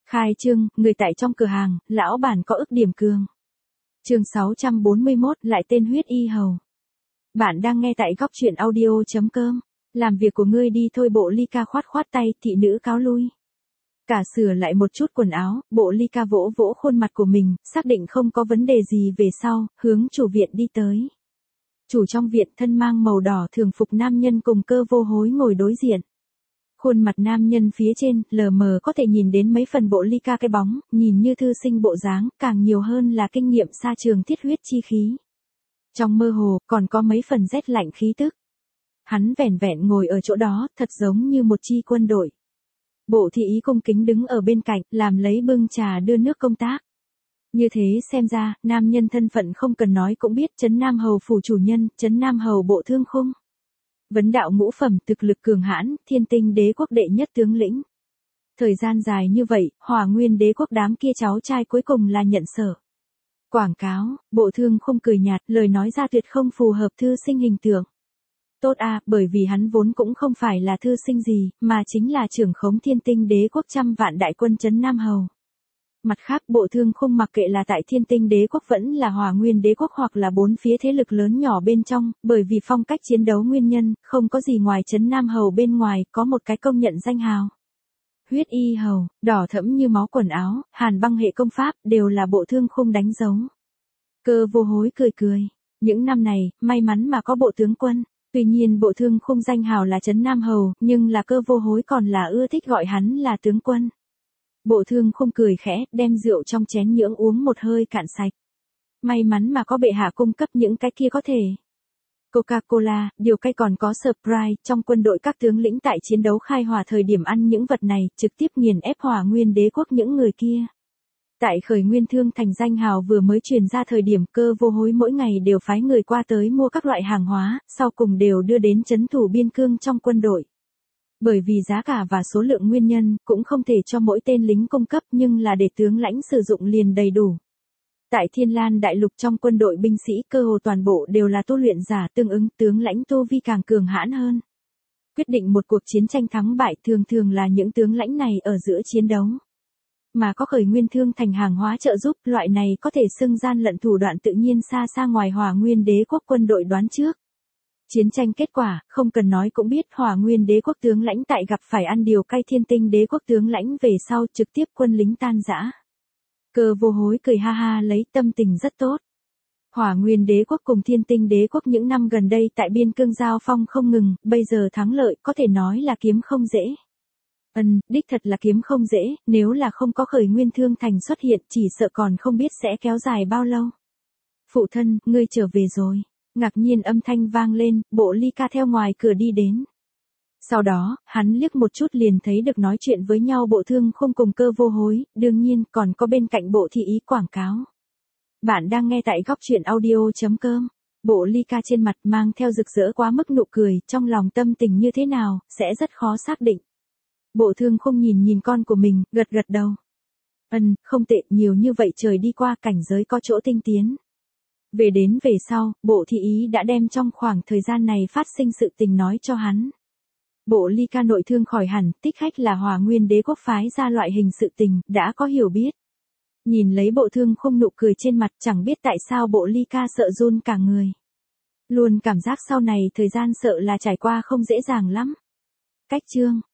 Khai trương, người tại trong cửa hàng, lão bản có ức điểm cường. Chương 641, lại tên huyết y hầu. Bạn đang nghe tại góc truyện audio.com. Làm việc của ngươi đi thôi. Bộ Ly Ca khoát khoát tay, thị nữ cáo lui. Cả sửa lại một chút quần áo, Bộ Ly Ca vỗ vỗ khuôn mặt của mình, xác định không có vấn đề gì về sau, hướng chủ viện đi tới. Chủ trong viện thân mang màu đỏ thường phục nam nhân cùng Cơ Vô Hối ngồi đối diện. Khuôn mặt nam nhân phía trên, lờ mờ có thể nhìn đến mấy phần Bộ Ly Ca cái bóng, nhìn như thư sinh bộ dáng, càng nhiều hơn là kinh nghiệm xa trường thiết huyết chi khí. Trong mơ hồ, còn có mấy phần rét lạnh khí tức. Hắn vẻn vẹn ngồi ở chỗ đó, thật giống như một chi quân đội. Bộ thị ý cung kính đứng ở bên cạnh, làm lấy bưng trà đưa nước công tác. Như thế xem ra, nam nhân thân phận không cần nói cũng biết, Trấn Nam Hầu phủ chủ nhân, Trấn Nam Hầu bộ thương khung. Vấn đạo ngũ phẩm, thực lực cường hãn, Thiên Tinh Đế quốc đệ nhất tướng lĩnh. Thời gian dài như vậy, Hỏa Nguyên Đế quốc đám kia cháu trai cuối cùng là nhận sở. Quảng cáo, bộ thương không cười nhạt, lời nói ra tuyệt không phù hợp thư sinh hình tượng. Tốt à, bởi vì hắn vốn cũng không phải là thư sinh gì, mà chính là trưởng khống Thiên Tinh Đế quốc 100 vạn đại quân Trấn Nam Hầu. Mặt khác, bộ thương không mặc kệ là tại Thiên Tinh Đế quốc vẫn là Hỏa Nguyên Đế quốc hoặc là bốn phía thế lực lớn nhỏ bên trong, bởi vì phong cách chiến đấu nguyên nhân, không có gì ngoài Trấn Nam Hầu bên ngoài, có một cái công nhận danh hào. Huyết y hầu, đỏ thẫm như máu quần áo, hàn băng hệ công pháp, đều là bộ thương không đánh dấu. Cơ Vô Hối cười cười. Những năm này, may mắn mà có bộ tướng quân. Tuy nhiên bộ thương không danh hào là Trấn Nam Hầu, nhưng là Cơ Vô Hối còn là ưa thích gọi hắn là tướng quân. Bộ thương không cười khẽ, đem rượu trong chén nhưỡng uống một hơi cạn sạch. May mắn mà có bệ hạ cung cấp những cái kia có thể. Coca-Cola, điều cay còn có Sprite, trong quân đội các tướng lĩnh tại chiến đấu khai hỏa thời điểm ăn những vật này, trực tiếp nghiền ép Hỏa Nguyên Đế quốc những người kia. Tại Khởi Nguyên Thương thành danh hào vừa mới truyền ra thời điểm, Cơ Vô Hối mỗi ngày đều phái người qua tới mua các loại hàng hóa, sau cùng đều đưa đến trấn thủ biên cương trong quân đội. Bởi vì giá cả và số lượng nguyên nhân, cũng không thể cho mỗi tên lính cung cấp nhưng là để tướng lãnh sử dụng liền đầy đủ. Tại Thiên Lan Đại Lục trong quân đội binh sĩ cơ hồ toàn bộ đều là tu luyện giả, tương ứng tướng lãnh tu vi càng cường hãn hơn. Quyết định một cuộc chiến tranh thắng bại thường thường là những tướng lãnh này ở giữa chiến đấu. Mà có Khởi Nguyên Thương thành hàng hóa trợ giúp, loại này có thể xưng gian lận thủ đoạn tự nhiên xa xa ngoài Hỏa Nguyên Đế quốc quân đội đoán trước. Chiến tranh kết quả, không cần nói cũng biết Hỏa Nguyên Đế quốc tướng lãnh tại gặp phải ăn điều cay Thiên Tinh Đế quốc tướng lãnh về sau trực tiếp quân lính tan rã. Cơ Vô Hối cười ha ha lấy, tâm tình rất tốt. Hỏa Nguyên Đế quốc cùng Thiên Tinh Đế quốc những năm gần đây tại biên cương giao phong không ngừng, bây giờ thắng lợi có thể nói là kiếm không dễ. Đích thật là kiếm không dễ, nếu là không có Khởi Nguyên Thương thành xuất hiện chỉ sợ còn không biết sẽ kéo dài bao lâu. Phụ thân, ngươi trở về rồi. Ngạc nhiên âm thanh vang lên, Bộ Ly Ca theo ngoài cửa đi đến. Sau đó, hắn liếc một chút liền thấy được nói chuyện với nhau bộ thương không cùng Cơ Vô Hối, đương nhiên còn có bên cạnh bộ thị ý quảng cáo. Bạn đang nghe tại góc truyện audio.com. Bộ Ly Ca trên mặt mang theo rực rỡ quá mức nụ cười, trong lòng tâm tình như thế nào, sẽ rất khó xác định. Bộ thương không nhìn con của mình, gật gật đầu. Không tệ, nhiều như vậy trời đi qua cảnh giới có chỗ tinh tiến. Về đến về sau, bộ thị ý đã đem trong khoảng thời gian này phát sinh sự tình nói cho hắn. Bộ Ly Ca nội thương khỏi hẳn, tích khách là Hỏa Nguyên Đế quốc phái ra loại hình sự tình, đã có hiểu biết. Nhìn lấy bộ thương không nụ cười trên mặt, chẳng biết tại sao bộ Ly Ca sợ run cả người. Luôn cảm giác sau này thời gian sợ là trải qua không dễ dàng lắm. Cách chương